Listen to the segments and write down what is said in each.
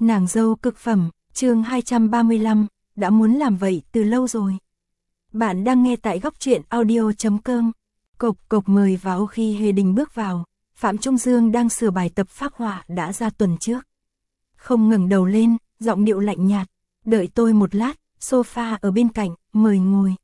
Nàng dâu cực phẩm, chương 235, đã muốn làm vậy từ lâu rồi. Bạn đang nghe tại góc truyện audio.com. Cộc cộc mời vào. Khi Hề Đình bước vào, Phạm Trung Dương đang sửa bài tập phác họa đã ra tuần trước. Không ngẩng đầu lên, giọng điệu lạnh nhạt, đợi tôi một lát, sofa ở bên cạnh, mời ngồi.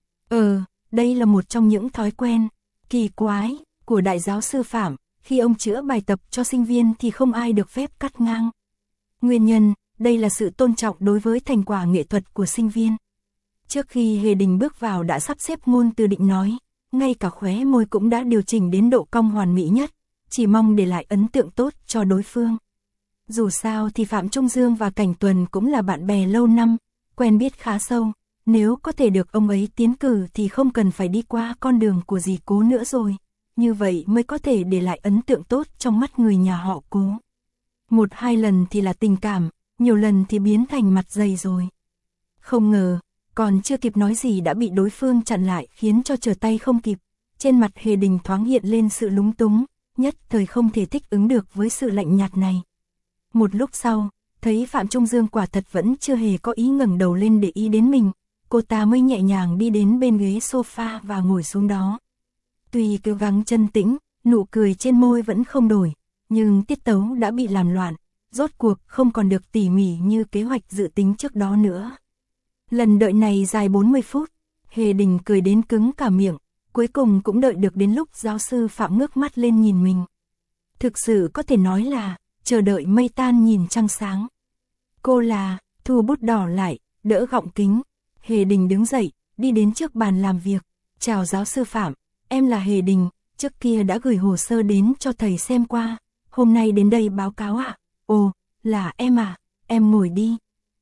Đây là một trong những thói quen kỳ quái của đại giáo sư Phạm, khi ông chữa bài tập cho sinh viên thì không ai được phép cắt ngang. Nguyên nhân, đây là sự tôn trọng đối với thành quả nghệ thuật của sinh viên. Trước khi Hề Đình bước vào đã sắp xếp ngôn từ định nói, ngay cả khóe môi cũng đã điều chỉnh đến độ cong hoàn mỹ nhất, chỉ mong để lại ấn tượng tốt cho đối phương. Dù sao thì Phạm Trung Dương và Cảnh Tuần cũng là bạn bè lâu năm, quen biết khá sâu, nếu có thể được ông ấy tiến cử thì không cần phải đi qua con đường của dì Cố nữa rồi, như vậy mới có thể để lại ấn tượng tốt trong mắt người nhà họ Cố. Một hai lần thì là tình cảm, nhiều lần thì biến thành mặt dày rồi. Không ngờ, còn chưa kịp nói gì đã bị đối phương chặn lại khiến cho trở tay không kịp. Trên mặt Hề Đình thoáng hiện lên sự lúng túng, nhất thời không thể thích ứng được với sự lạnh nhạt này. Một lúc sau, thấy Phạm Trung Dương quả thật vẫn chưa hề có ý ngẩng đầu lên để ý đến mình, cô ta mới nhẹ nhàng đi đến bên ghế sofa và ngồi xuống đó. Tuy cố gắng chân tĩnh, nụ cười trên môi vẫn không đổi, nhưng tiết tấu đã bị làm loạn, rốt cuộc không còn được tỉ mỉ như kế hoạch dự tính trước đó nữa. Lần đợi này dài 40 phút, Hề Đình cười đến cứng cả miệng, cuối cùng cũng đợi được đến lúc giáo sư Phạm ngước mắt lên nhìn mình. Thực sự có thể nói là, chờ đợi mây tan nhìn trăng sáng. Cô là, thu bút đỏ lại, đỡ gọng kính. Hề Đình đứng dậy, đi đến trước bàn làm việc. Chào giáo sư Phạm, em là Hề Đình, trước kia đã gửi hồ sơ đến cho thầy xem qua. Hôm nay đến đây báo cáo ạ. Ồ, là em à, em ngồi đi.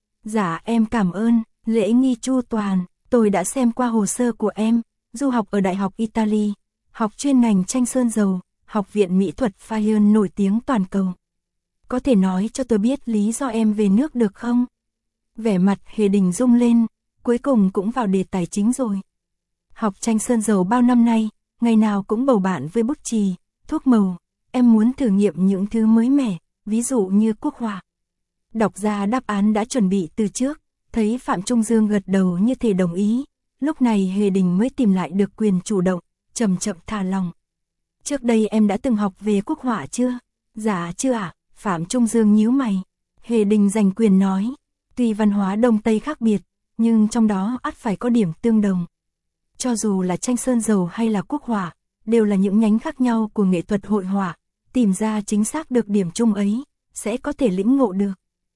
Dạ em cảm ơn, lễ nghi chu toàn, tôi đã xem qua hồ sơ của em, du học ở Đại học Italy, học chuyên ngành tranh sơn dầu, học viện mỹ thuật Fayenne nổi tiếng toàn cầu. Có thể nói cho tôi biết lý do em về nước được không? Vẻ mặt Hề Đình rung lên, cuối cùng cũng vào đề tài chính rồi. Học tranh sơn dầu bao năm nay, ngày nào cũng bầu bạn với bút chì, thuốc màu, em muốn thử nghiệm những thứ mới mẻ, ví dụ như quốc họa. Đọc ra đáp án đã chuẩn bị từ trước, thấy Phạm Trung Dương gật đầu như thể đồng ý, lúc này Hề Đình mới tìm lại được quyền chủ động, chậm chậm thả lòng. Trước đây em đã từng học về quốc họa chưa? Dạ chưa ạ. Phạm Trung Dương nhíu mày. Hề Đình giành quyền nói, tuy văn hóa Đông Tây khác biệt, nhưng trong đó ắt phải có điểm tương đồng. Cho dù là tranh sơn dầu hay là quốc họa, đều là những nhánh khác nhau của nghệ thuật hội họa, tìm ra chính xác được điểm chung ấy, sẽ có thể lĩnh ngộ được.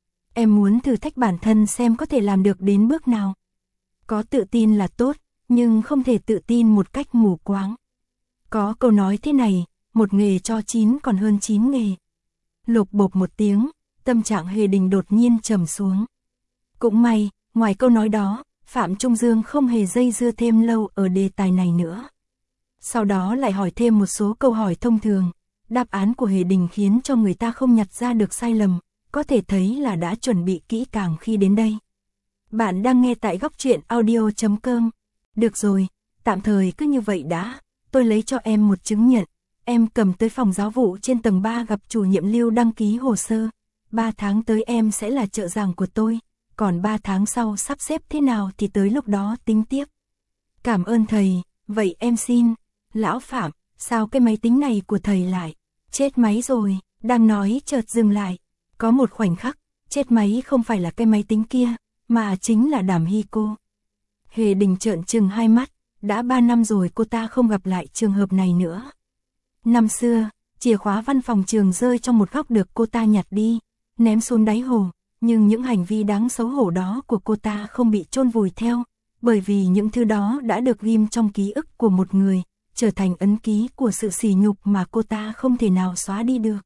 Em muốn thử thách bản thân xem có thể làm được đến bước nào. Có tự tin là tốt, nhưng không thể tự tin một cách mù quáng. Có câu nói thế này, một nghề cho 9 còn hơn 9 nghề. Lộp bộp một tiếng, tâm trạng Hề Đình đột nhiên trầm xuống. Cũng may, ngoài câu nói đó, Phạm Trung Dương không hề dây dưa thêm lâu ở đề tài này nữa. Sau đó lại hỏi thêm một số câu hỏi thông thường, đáp án của Hề Đình khiến cho người ta không nhặt ra được sai lầm, có thể thấy là đã chuẩn bị kỹ càng khi đến đây. Bạn đang nghe tại góc truyện audio.com. Được rồi, tạm thời cứ như vậy đã, tôi lấy cho em một chứng nhận. Em cầm tới phòng giáo vụ trên tầng 3 gặp chủ nhiệm Lưu đăng ký hồ sơ. 3 tháng tới em sẽ là trợ giảng của tôi, còn 3 tháng sau sắp xếp thế nào thì tới lúc đó tính tiếp. Cảm ơn thầy, vậy em xin. Lão Phạm, sao cái máy tính này của thầy lại chết máy rồi? Đang nói chợt dừng lại. Có một khoảnh khắc, chết máy không phải là cái máy tính kia, mà chính là Đàm Hy cô. Hề Đình trợn trừng hai mắt, đã 3 năm rồi cô ta không gặp lại trường hợp này nữa. Năm xưa, chìa khóa văn phòng trường rơi trong một góc được cô ta nhặt đi, ném xuống đáy hồ, nhưng những hành vi đáng xấu hổ đó của cô ta không bị chôn vùi theo, bởi vì những thứ đó đã được ghim trong ký ức của một người, trở thành ấn ký của sự sỉ nhục mà cô ta không thể nào xóa đi được.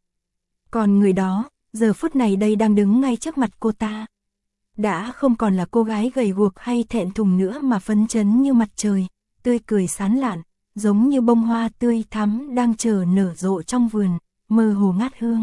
Còn người đó, giờ phút này đây đang đứng ngay trước mặt cô ta. Đã không còn là cô gái gầy guộc hay thẹn thùng nữa mà phấn chấn như mặt trời, tươi cười sán lạn, giống như bông hoa tươi thắm đang chờ nở rộ trong vườn, mơ hồ ngát hương.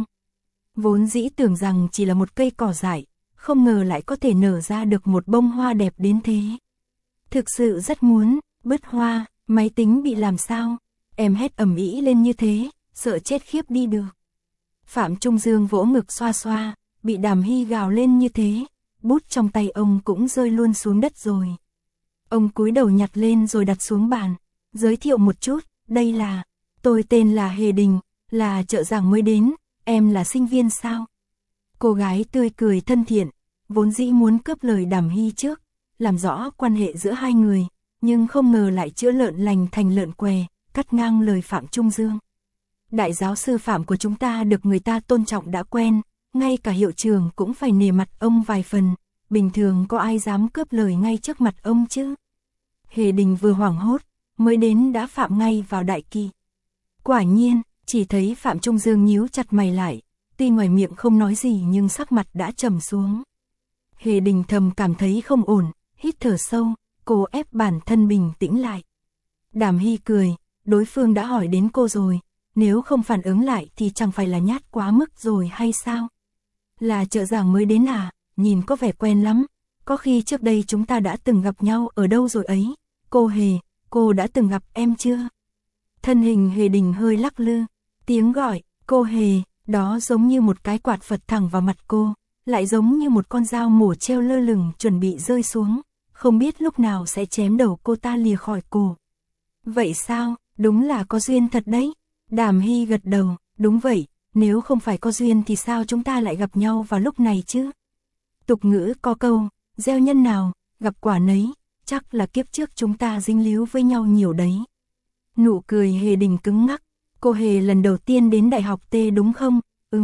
Vốn dĩ tưởng rằng chỉ là một cây cỏ dại, không ngờ lại có thể nở ra được một bông hoa đẹp đến thế. Thực sự rất muốn, bứt hoa, máy tính bị làm sao? Em hét ầm ĩ lên như thế, sợ chết khiếp đi được. Phạm Trung Dương vỗ ngực xoa xoa, bị Đàm Hy gào lên như thế, bút trong tay ông cũng rơi luôn xuống đất rồi. Ông cúi đầu nhặt lên rồi đặt xuống bàn, giới thiệu một chút, đây là, tôi tên là Hề Đình, là trợ giảng mới đến, em là sinh viên sao? Cô gái tươi cười thân thiện, vốn dĩ muốn cướp lời Đàm Hy trước, làm rõ quan hệ giữa hai người, nhưng không ngờ lại chữa lợn lành thành lợn què, cắt ngang lời Phạm Trung Dương. Đại giáo sư Phạm của chúng ta được người ta tôn trọng đã quen, ngay cả hiệu trưởng cũng phải nể mặt ông vài phần, bình thường có ai dám cướp lời ngay trước mặt ông chứ? Hề Đình vừa hoảng hốt, mới đến đã phạm ngay vào đại kỵ. Quả nhiên, chỉ thấy Phạm Trung Dương nhíu chặt mày lại, tuy ngoài miệng không nói gì nhưng sắc mặt đã trầm xuống. Hề Đình thầm cảm thấy không ổn, hít thở sâu, cô ép bản thân bình tĩnh lại. Đàm Hy cười, đối phương đã hỏi đến cô rồi, nếu không phản ứng lại thì chẳng phải là nhát quá mức rồi hay sao? Là trợ giảng mới đến à, nhìn có vẻ quen lắm, có khi trước đây chúng ta đã từng gặp nhau ở đâu rồi ấy. Cô Hề, cô đã từng gặp em chưa? Thân hình Hề Đình hơi lắc lư, tiếng gọi, cô Hề, đó giống như một cái quạt phật thẳng vào mặt cô, lại giống như một con dao mổ treo lơ lửng chuẩn bị rơi xuống, không biết lúc nào sẽ chém đầu cô ta lìa khỏi cổ. Vậy sao, đúng là có duyên thật đấy. Đàm Hy gật đầu, đúng vậy, nếu không phải có duyên thì sao chúng ta lại gặp nhau vào lúc này chứ? Tục ngữ có câu, gieo nhân nào, gặp quả nấy, chắc là kiếp trước chúng ta dính líu với nhau nhiều đấy. Nụ cười Hề Đình cứng ngắc, cô Hề lần đầu tiên đến đại học T đúng không?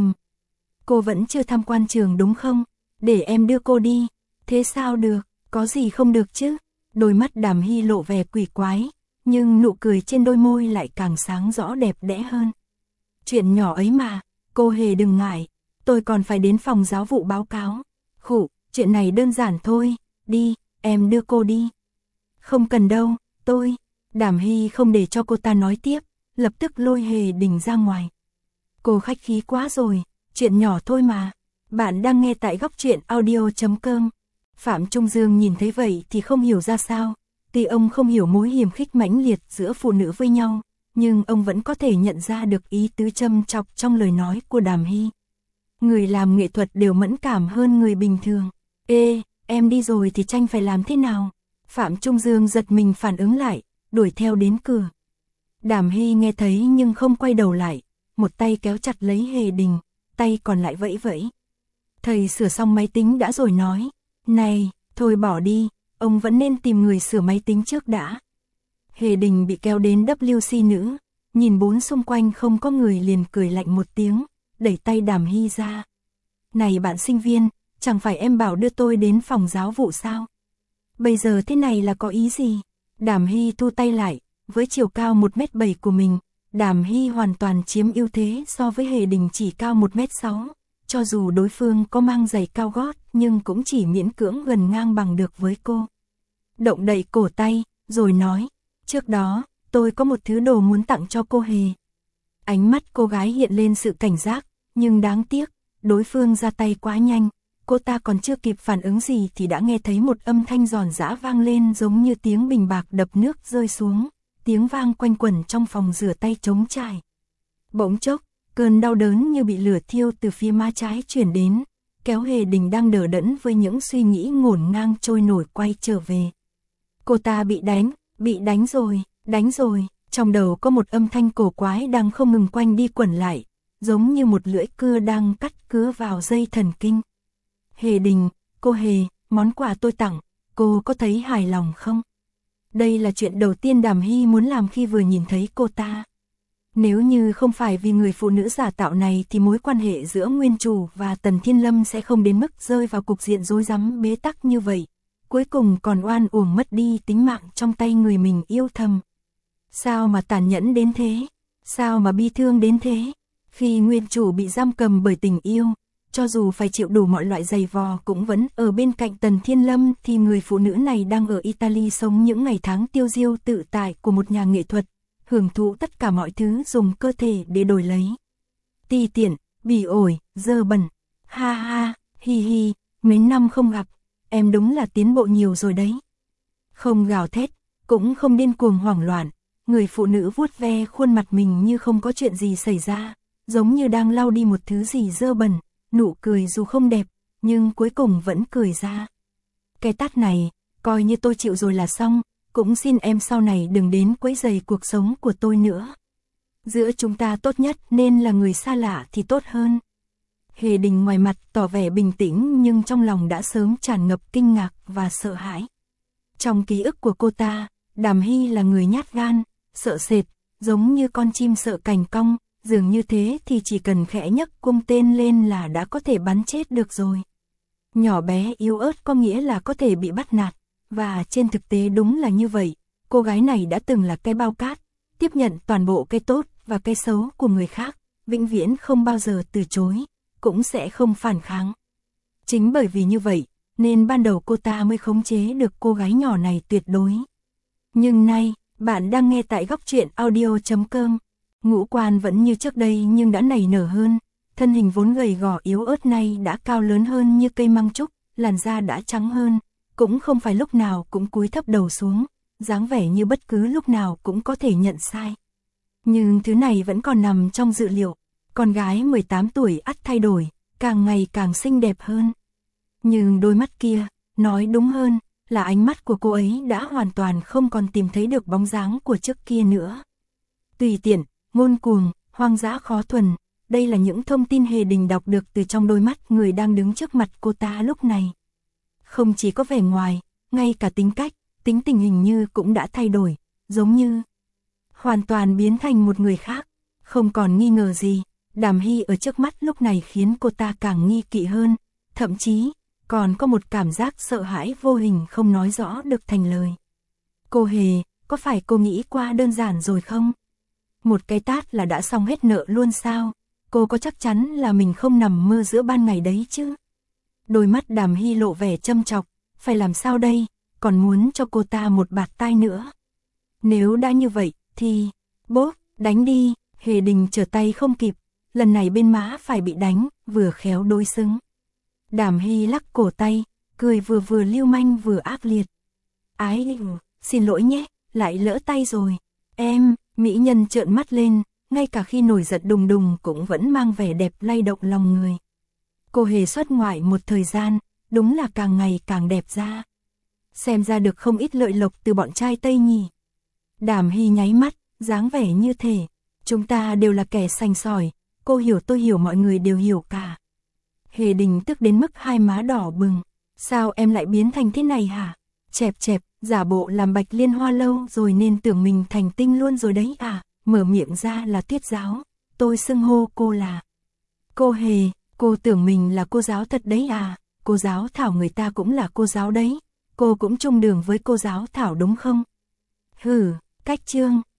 Cô vẫn chưa tham quan trường đúng không? Để em đưa cô đi. Thế sao được, có gì không được chứ? Đôi mắt Đàm Hy lộ vẻ quỷ quái, nhưng nụ cười trên đôi môi lại càng sáng rõ đẹp đẽ hơn. Chuyện nhỏ ấy mà, cô Hề đừng ngại, tôi còn phải đến phòng giáo vụ báo cáo. Khụ, chuyện này đơn giản thôi, đi, em đưa cô đi. Không cần đâu, tôi. Đàm Hy không để cho cô ta nói tiếp, lập tức lôi Hề Đình ra ngoài. Cô khách khí quá rồi, chuyện nhỏ thôi mà. Bạn đang nghe tại Góc Truyện Audio.com. Phạm Trung Dương nhìn thấy vậy thì không hiểu ra sao. Tuy ông không hiểu mối hiềm khích mãnh liệt giữa phụ nữ với nhau, nhưng ông vẫn có thể nhận ra được ý tứ châm chọc trong lời nói của Đàm Hy. Người làm nghệ thuật đều mẫn cảm hơn người bình thường. Ê, em đi rồi thì tranh phải làm thế nào? Phạm Trung Dương giật mình phản ứng lại, đuổi theo đến cửa. Đàm Hy nghe thấy nhưng không quay đầu lại, một tay kéo chặt lấy Hề Đình, tay còn lại vẫy vẫy. Thầy sửa xong máy tính đã rồi nói, này, thôi bỏ đi, ông vẫn nên tìm người sửa máy tính trước đã. Hề Đình bị kéo đến WC nữ, nhìn bốn xung quanh không có người liền cười lạnh một tiếng, đẩy tay Đàm Hy ra. Này bạn sinh viên, chẳng phải em bảo đưa tôi đến phòng giáo vụ sao? Bây giờ thế này là có ý gì? Đàm Hy thu tay lại, với chiều cao 1m7 của mình, Đàm Hy hoàn toàn chiếm ưu thế so với Hề Đình chỉ cao 1m6. Cho dù đối phương có mang giày cao gót nhưng cũng chỉ miễn cưỡng gần ngang bằng được với cô. Động đậy cổ tay, rồi nói, trước đó, tôi có một thứ đồ muốn tặng cho cô Hề. Ánh mắt cô gái hiện lên sự cảnh giác, nhưng đáng tiếc, đối phương ra tay quá nhanh. Cô ta còn chưa kịp phản ứng gì thì đã nghe thấy một âm thanh giòn giã vang lên giống như tiếng bình bạc đập nước rơi xuống, tiếng vang quanh quẩn trong phòng rửa tay trống trải. Bỗng chốc, cơn đau đớn như bị lửa thiêu từ phía má trái chuyển đến, kéo Hề Đình đang đờ đẫn với những suy nghĩ ngổn ngang trôi nổi quay trở về. Cô ta bị đánh rồi, trong đầu có một âm thanh cổ quái đang không ngừng quanh đi quẩn lại, giống như một lưỡi cưa đang cắt cứa vào dây thần kinh. Hề Đình, cô Hề, món quà tôi tặng, cô có thấy hài lòng không? Đây là chuyện đầu tiên Đàm Hy muốn làm khi vừa nhìn thấy cô ta. Nếu như không phải vì người phụ nữ giả tạo này thì mối quan hệ giữa nguyên chủ và Tần Thiên Lâm sẽ không đến mức rơi vào cục diện rối rắm bế tắc như vậy. Cuối cùng còn oan uổng mất đi tính mạng trong tay người mình yêu thầm. Sao mà tàn nhẫn đến thế? Sao mà bi thương đến thế? Khi nguyên chủ bị giam cầm bởi tình yêu, cho dù phải chịu đủ mọi loại giày vò cũng vẫn ở bên cạnh Tần Thiên Lâm thì người phụ nữ này đang ở Italy sống những ngày tháng tiêu diêu tự tại của một nhà nghệ thuật, hưởng thụ tất cả mọi thứ dùng cơ thể để đổi lấy. Ti tiện, bỉ ổi, dơ bẩn, ha ha, hi hi, mấy năm không gặp, em đúng là tiến bộ nhiều rồi đấy. Không gào thét, cũng không điên cuồng hoảng loạn, người phụ nữ vuốt ve khuôn mặt mình như không có chuyện gì xảy ra, giống như đang lau đi một thứ gì dơ bẩn, nụ cười dù không đẹp, nhưng cuối cùng vẫn cười ra. Cái tát này, coi như tôi chịu rồi là xong, cũng xin em sau này đừng đến quấy rầy cuộc sống của tôi nữa. Giữa chúng ta tốt nhất nên là người xa lạ thì tốt hơn. Hề Đình ngoài mặt tỏ vẻ bình tĩnh nhưng trong lòng đã sớm tràn ngập kinh ngạc và sợ hãi. Trong ký ức của cô ta, Đàm Hy là người nhát gan, sợ sệt, giống như con chim sợ cành cong, dường như thế thì chỉ cần khẽ nhấc cung tên lên là đã có thể bắn chết được rồi. Nhỏ bé yếu ớt có nghĩa là có thể bị bắt nạt, và trên thực tế đúng là như vậy, cô gái này đã từng là cái bao cát, tiếp nhận toàn bộ cái tốt và cái xấu của người khác, vĩnh viễn không bao giờ từ chối, cũng sẽ không phản kháng. Chính bởi vì như vậy, nên ban đầu cô ta mới khống chế được cô gái nhỏ này tuyệt đối. Nhưng nay, bạn đang nghe tại Góc Truyện Audio.com. Ngũ quan vẫn như trước đây nhưng đã nảy nở hơn, thân hình vốn gầy gò yếu ớt nay đã cao lớn hơn như cây măng trúc, làn da đã trắng hơn, cũng không phải lúc nào cũng cúi thấp đầu xuống, dáng vẻ như bất cứ lúc nào cũng có thể nhận sai. Nhưng thứ này vẫn còn nằm trong dự liệu, con gái 18 tuổi ắt thay đổi, càng ngày càng xinh đẹp hơn. Nhưng đôi mắt kia, nói đúng hơn, là ánh mắt của cô ấy đã hoàn toàn không còn tìm thấy được bóng dáng của trước kia nữa. Tùy tiện, ngông cuồng, hoang dã khó thuần, đây là những thông tin Hề Đình đọc được từ trong đôi mắt người đang đứng trước mặt cô ta lúc này. Không chỉ có vẻ ngoài, ngay cả tính cách, tính tình hình như cũng đã thay đổi, giống như hoàn toàn biến thành một người khác. Không còn nghi ngờ gì, Đàm Hy ở trước mắt lúc này khiến cô ta càng nghi kỵ hơn, thậm chí còn có một cảm giác sợ hãi vô hình không nói rõ được thành lời. Cô Hề, có phải cô nghĩ qua đơn giản rồi không? Một cái tát là đã xong hết nợ luôn sao? Cô có chắc chắn là mình không nằm mơ giữa ban ngày đấy chứ? Đôi mắt Đàm Hy lộ vẻ châm chọc, phải làm sao đây, còn muốn cho cô ta một bạt tai nữa. Nếu đã như vậy, thì, bốp, đánh đi. Hề Đình trở tay không kịp, lần này bên má phải bị đánh, vừa khéo đối xứng. Đàm Hy lắc cổ tay, cười vừa lưu manh vừa ác liệt. Ái, xin lỗi nhé, lại lỡ tay rồi. Em, mỹ nhân trợn mắt lên, ngay cả khi nổi giận đùng đùng cũng vẫn mang vẻ đẹp lay động lòng người. Cô Hề xuất ngoại một thời gian, đúng là càng ngày càng đẹp ra. Xem ra được không ít lợi lộc từ bọn trai Tây nhỉ. Đàm Hy nháy mắt, dáng vẻ như thể chúng ta đều là kẻ sành sỏi, cô hiểu tôi hiểu mọi người đều hiểu cả. Hề Đình tức đến mức hai má đỏ bừng. Sao em lại biến thành thế này hả? Chẹp chẹp, giả bộ làm Bạch Liên Hoa lâu rồi nên tưởng mình thành tinh luôn rồi đấy à? Mở miệng ra là Tuyết giáo, tôi xưng hô cô là cô Hề, cô tưởng mình là cô giáo thật đấy à? Cô giáo Thảo người ta cũng là cô giáo đấy, cô cũng chung đường với cô giáo Thảo đúng không? Hừ, cách trương.